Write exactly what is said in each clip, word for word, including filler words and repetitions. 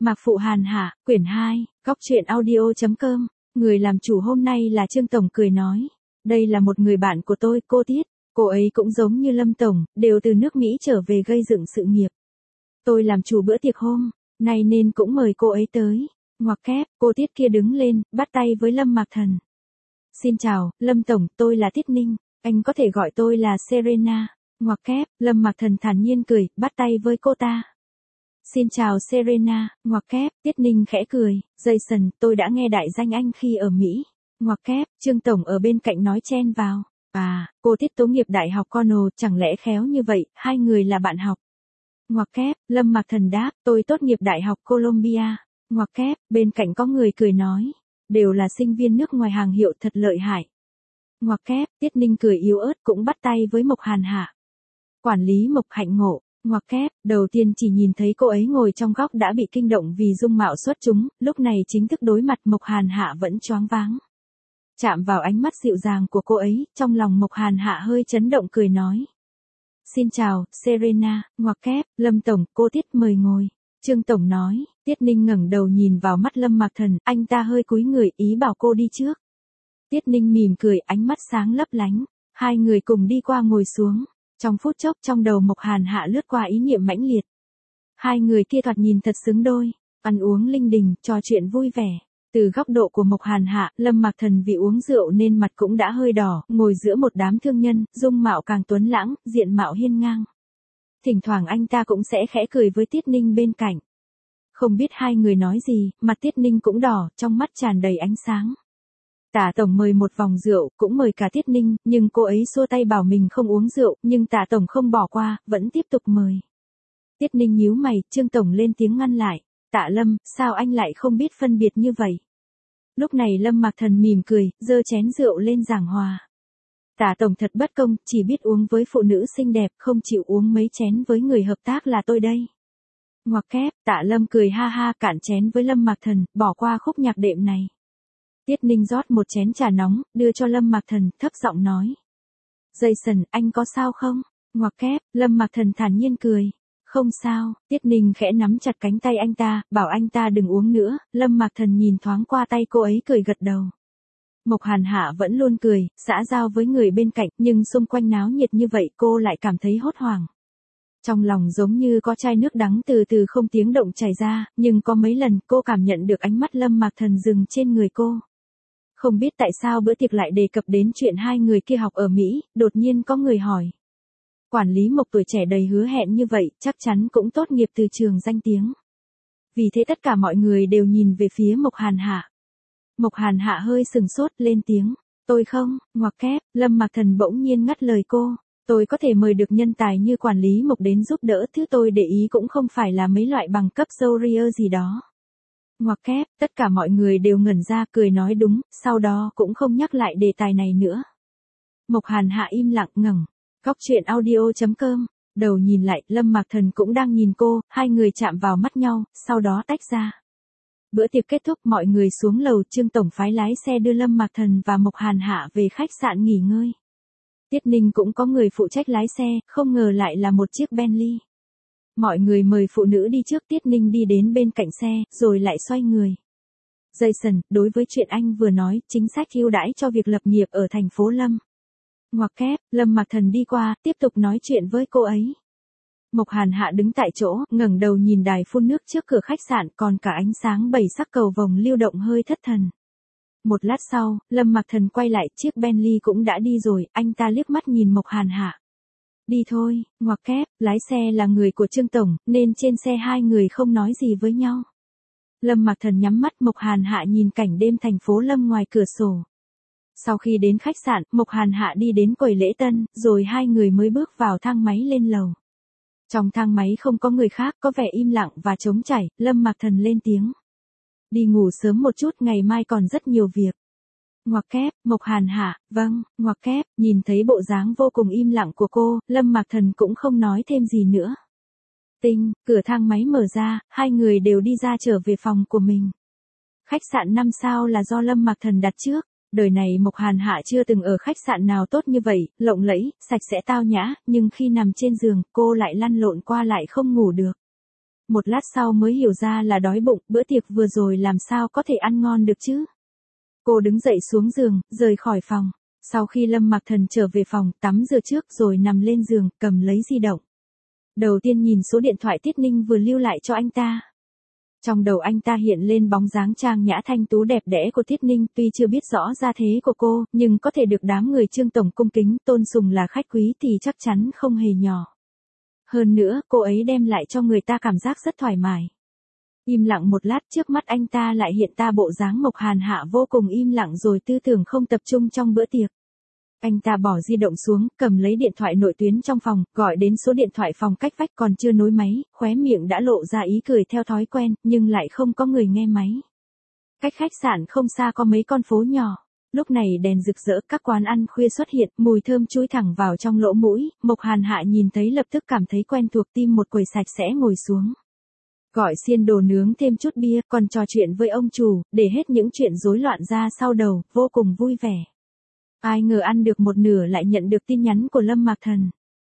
Mạc Phụ Hàn Hạ, quyển hai, góc truyện audio chấm com, người làm chủ hôm nay là Trương Tổng cười nói. Đây là một người bạn của tôi, cô Tiết, cô ấy cũng giống như Lâm Tổng, đều từ nước Mỹ trở về gây dựng sự nghiệp. Tôi làm chủ bữa tiệc hôm nay nên cũng mời cô ấy tới. Ngoặc kép, cô Tiết kia đứng lên, bắt tay với Lâm Mạc Thần. Xin chào, Lâm Tổng, tôi là Tiết Ninh, anh có thể gọi tôi là Serena. Ngoặc kép, Lâm Mạc Thần thản nhiên cười, bắt tay với cô ta. Xin chào Serena, ngoặc kép, Tiết Ninh khẽ cười, Jason, tôi đã nghe đại danh anh khi ở Mỹ. Ngoặc kép, Trương Tổng ở bên cạnh nói chen vào. À, cô Tiết tốt nghiệp đại học Cornell, chẳng lẽ khéo như vậy, hai người là bạn học. Ngoặc kép, Lâm Mạc Thần đáp, tôi tốt nghiệp đại học Columbia. Ngoặc kép, bên cạnh có người cười nói, đều là sinh viên nước ngoài hàng hiệu thật lợi hại. Ngoặc kép, Tiết Ninh cười yếu ớt cũng bắt tay với Mộc Hàn Hạ. Quản lý Mộc Hạnh Ngộ. Ngoặc kép, đầu tiên chỉ nhìn thấy cô ấy ngồi trong góc đã bị kinh động vì dung mạo xuất chúng, lúc này chính thức đối mặt Mộc Hàn Hạ vẫn choáng váng. Chạm vào ánh mắt dịu dàng của cô ấy, trong lòng Mộc Hàn Hạ hơi chấn động cười nói. Xin chào, Serena, ngoặc kép, Lâm Tổng, cô Tiết mời ngồi. Trương Tổng nói, Tiết Ninh ngẩng đầu nhìn vào mắt Lâm Mạc Thần, anh ta hơi cúi người ý bảo cô đi trước. Tiết Ninh mỉm cười, ánh mắt sáng lấp lánh, hai người cùng đi qua ngồi xuống. Trong phút chốc trong đầu Mộc Hàn Hạ lướt qua ý niệm mãnh liệt. Hai người kia thoạt nhìn thật xứng đôi, ăn uống linh đình, trò chuyện vui vẻ. Từ góc độ của Mộc Hàn Hạ, Lâm Mạc Thần vì uống rượu nên mặt cũng đã hơi đỏ, ngồi giữa một đám thương nhân, dung mạo càng tuấn lãng, diện mạo hiên ngang. Thỉnh thoảng anh ta cũng sẽ khẽ cười với Tiết Ninh bên cạnh. Không biết hai người nói gì, mặt Tiết Ninh cũng đỏ, trong mắt tràn đầy ánh sáng. Tả Tổng mời một vòng rượu, cũng mời cả Tiết Ninh, nhưng cô ấy xua tay bảo mình không uống rượu, nhưng Tả Tổng không bỏ qua, vẫn tiếp tục mời. Tiết Ninh nhíu mày, Trương Tổng lên tiếng ngăn lại. Tạ Lâm, sao anh lại không biết phân biệt như vậy? Lúc này Lâm Mạc Thần mỉm cười, giơ chén rượu lên giảng hòa. Tả Tổng thật bất công, chỉ biết uống với phụ nữ xinh đẹp, không chịu uống mấy chén với người hợp tác là tôi đây. Ngoặc kép, Tạ Lâm cười ha ha cạn chén với Lâm Mạc Thần, bỏ qua khúc nhạc đệm này. Tiết Ninh rót một chén trà nóng, đưa cho Lâm Mạc Thần, thấp giọng nói. Jason, anh có sao không? Ngoặc kép, Lâm Mạc Thần thản nhiên cười. Không sao, Tiết Ninh khẽ nắm chặt cánh tay anh ta, bảo anh ta đừng uống nữa, Lâm Mạc Thần nhìn thoáng qua tay cô ấy cười gật đầu. Mộc Hàn Hạ vẫn luôn cười, xã giao với người bên cạnh, nhưng xung quanh náo nhiệt như vậy cô lại cảm thấy hốt hoảng. Trong lòng giống như có chai nước đắng từ từ không tiếng động chảy ra, nhưng có mấy lần cô cảm nhận được ánh mắt Lâm Mạc Thần dừng trên người cô. Không biết tại sao bữa tiệc lại đề cập đến chuyện hai người kia học ở Mỹ, đột nhiên có người hỏi. Quản lý Mộc tuổi trẻ đầy hứa hẹn như vậy, chắc chắn cũng tốt nghiệp từ trường danh tiếng. Vì thế tất cả mọi người đều nhìn về phía Mộc Hàn Hạ. Mộc Hàn Hạ hơi sừng sốt, lên tiếng. Tôi không, ngoặc kép, Lâm Mạc Thần bỗng nhiên ngắt lời cô. Tôi có thể mời được nhân tài như quản lý Mộc đến giúp đỡ, thứ tôi để ý cũng không phải là mấy loại bằng cấp career gì đó. Ngoặc kép, tất cả mọi người đều ngẩn ra cười nói đúng, sau đó cũng không nhắc lại đề tài này nữa. Mộc Hàn Hạ im lặng ngẩng. Góc truyện audio chấm com, đầu nhìn lại, Lâm Mạc Thần cũng đang nhìn cô, hai người chạm vào mắt nhau, sau đó tách ra. Bữa tiệc kết thúc mọi người xuống lầu, Trương Tổng phái lái xe đưa Lâm Mạc Thần và Mộc Hàn Hạ về khách sạn nghỉ ngơi. Tiết Ninh cũng có người phụ trách lái xe, không ngờ lại là một chiếc Bentley. Mọi người mời phụ nữ đi trước, Tiết Ninh đi đến bên cạnh xe, rồi lại xoay người. Jason, đối với chuyện anh vừa nói, chính sách ưu đãi cho việc lập nghiệp ở thành phố Lâm. Ngoặc kép, Lâm Mạc Thần đi qua, tiếp tục nói chuyện với cô ấy. Mộc Hàn Hạ đứng tại chỗ, ngẩng đầu nhìn đài phun nước trước cửa khách sạn, còn cả ánh sáng bảy sắc cầu vồng lưu động hơi thất thần. Một lát sau, Lâm Mạc Thần quay lại, chiếc Bentley cũng đã đi rồi, anh ta liếc mắt nhìn Mộc Hàn Hạ. Đi thôi, ngoặc kép, lái xe là người của Trương Tổng, nên trên xe hai người không nói gì với nhau. Lâm Mạc Thần nhắm mắt, Mộc Hàn Hạ nhìn cảnh đêm thành phố Lâm ngoài cửa sổ. Sau khi đến khách sạn, Mộc Hàn Hạ đi đến quầy lễ tân, rồi hai người mới bước vào thang máy lên lầu. Trong thang máy không có người khác, có vẻ im lặng và trống trải, Lâm Mạc Thần lên tiếng. Đi ngủ sớm một chút, ngày mai còn rất nhiều việc. Ngoặc kép, Mộc Hàn Hạ, vâng, ngoặc kép, nhìn thấy bộ dáng vô cùng im lặng của cô, Lâm Mạc Thần cũng không nói thêm gì nữa. Tinh, cửa thang máy mở ra, hai người đều đi ra trở về phòng của mình. Khách sạn năm sao là do Lâm Mạc Thần đặt trước. Đời này Mộc Hàn Hạ chưa từng ở khách sạn nào tốt như vậy, lộng lẫy, sạch sẽ tao nhã, nhưng khi nằm trên giường, cô lại lăn lộn qua lại không ngủ được. Một lát sau mới hiểu ra là đói bụng, bữa tiệc vừa rồi làm sao có thể ăn ngon được chứ. Cô đứng dậy xuống giường, rời khỏi phòng. Sau khi Lâm Mạc Thần trở về phòng, tắm rửa trước rồi nằm lên giường, cầm lấy di động. Đầu tiên nhìn số điện thoại Tiết Ninh vừa lưu lại cho anh ta. Trong đầu anh ta hiện lên bóng dáng trang nhã thanh tú đẹp đẽ của Tiết Ninh, tuy chưa biết rõ gia thế của cô, nhưng có thể được đám người Trương tổng cung kính, tôn sùng là khách quý thì chắc chắn không hề nhỏ. Hơn nữa, cô ấy đem lại cho người ta cảm giác rất thoải mái. Im lặng một lát, trước mắt anh ta lại hiện ta bộ dáng Mộc Hàn Hạ vô cùng im lặng rồi tư tưởng không tập trung trong bữa tiệc. Anh ta bỏ di động xuống, cầm lấy điện thoại nội tuyến trong phòng, gọi đến số điện thoại phòng cách vách còn chưa nối máy, khóe miệng đã lộ ra ý cười theo thói quen, nhưng lại không có người nghe máy. Cách khách sạn không xa có mấy con phố nhỏ. Lúc này đèn rực rỡ, các quán ăn khuya xuất hiện, mùi thơm chui thẳng vào trong lỗ mũi, Mộc Hàn Hạ nhìn thấy lập tức cảm thấy quen thuộc, tim một quầy sạch sẽ ngồi xuống. Gọi xiên đồ nướng thêm chút bia, còn trò chuyện với ông chủ, để hết những chuyện rối loạn ra sau đầu, vô cùng vui vẻ. Ai ngờ ăn được một nửa lại nhận được tin nhắn của Lâm Mạc Thần.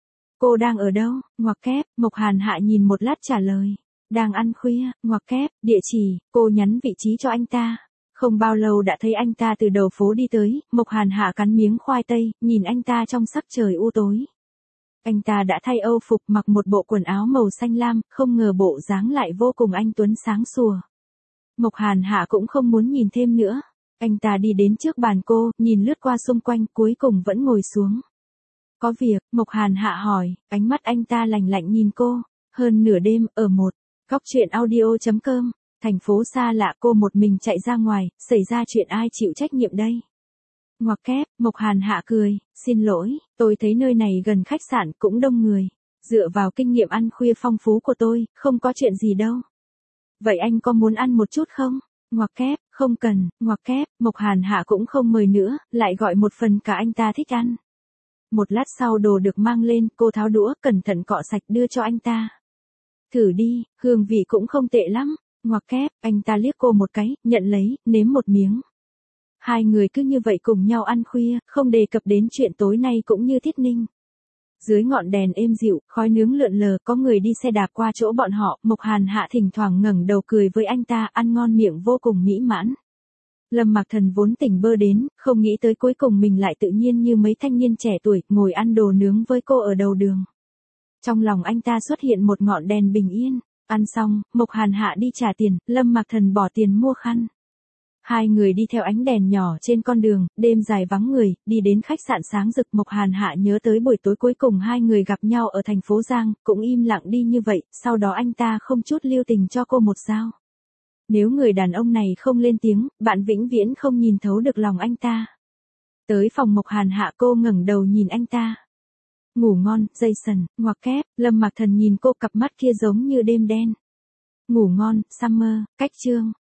Cô đang ở đâu? Ngoặc kép, Mộc Hàn Hạ nhìn một lát trả lời. Đang ăn khuya, ngoặc kép, địa chỉ, cô nhắn vị trí cho anh ta. Không bao lâu đã thấy anh ta từ đầu phố đi tới, Mộc Hàn Hạ cắn miếng khoai tây, nhìn anh ta trong sắc trời u tối. Anh ta đã thay âu phục, mặc một bộ quần áo màu xanh lam, không ngờ bộ dáng lại vô cùng anh tuấn sáng sủa. Mộc Hàn Hạ cũng không muốn nhìn thêm nữa. Anh ta đi đến trước bàn cô, nhìn lướt qua xung quanh, cuối cùng vẫn ngồi xuống. Có việc, Mộc Hàn Hạ hỏi, ánh mắt anh ta lạnh lạnh nhìn cô. Hơn nửa đêm, ở một góc truyện audio chấm com, thành phố xa lạ, cô một mình chạy ra ngoài, xảy ra chuyện ai chịu trách nhiệm đây? Ngoặc kép, Mộc Hàn Hạ cười, xin lỗi, tôi thấy nơi này gần khách sạn cũng đông người. Dựa vào kinh nghiệm ăn khuya phong phú của tôi, không có chuyện gì đâu. Vậy anh có muốn ăn một chút không? Ngoặc kép, không cần, ngoặc kép, Mộc Hàn Hạ cũng không mời nữa, lại gọi một phần cả anh ta thích ăn. Một lát sau đồ được mang lên, cô tháo đũa, cẩn thận cọ sạch đưa cho anh ta. Thử đi, hương vị cũng không tệ lắm. Ngoặc kép, anh ta liếc cô một cái, nhận lấy, nếm một miếng. Hai người cứ như vậy cùng nhau ăn khuya, không đề cập đến chuyện tối nay cũng như Thiết Ninh. Dưới ngọn đèn êm dịu, khói nướng lượn lờ, có người đi xe đạp qua chỗ bọn họ, Mộc Hàn Hạ thỉnh thoảng ngẩng đầu cười với anh ta, ăn ngon miệng vô cùng mỹ mãn. Lâm Mạc Thần vốn tỉnh bơ đến, không nghĩ tới cuối cùng mình lại tự nhiên như mấy thanh niên trẻ tuổi, ngồi ăn đồ nướng với cô ở đầu đường. Trong lòng anh ta xuất hiện một ngọn đèn bình yên. Ăn xong, Mộc Hàn Hạ đi trả tiền, Lâm Mạc Thần bỏ tiền mua khăn. Hai người đi theo ánh đèn nhỏ trên con đường, đêm dài vắng người, đi đến khách sạn sáng rực. Mộc Hàn Hạ nhớ tới buổi tối cuối cùng hai người gặp nhau ở thành phố Giang, cũng im lặng đi như vậy, sau đó anh ta không chút lưu tình cho cô một dao. Nếu người đàn ông này không lên tiếng, bạn vĩnh viễn không nhìn thấu được lòng anh ta. Tới phòng Mộc Hàn Hạ, cô ngẩng đầu nhìn anh ta. Ngủ ngon, Jason, ngoặc kép, Lâm Mạc Thần nhìn cô, cặp mắt kia giống như đêm đen. Ngủ ngon, Summer, cách chương.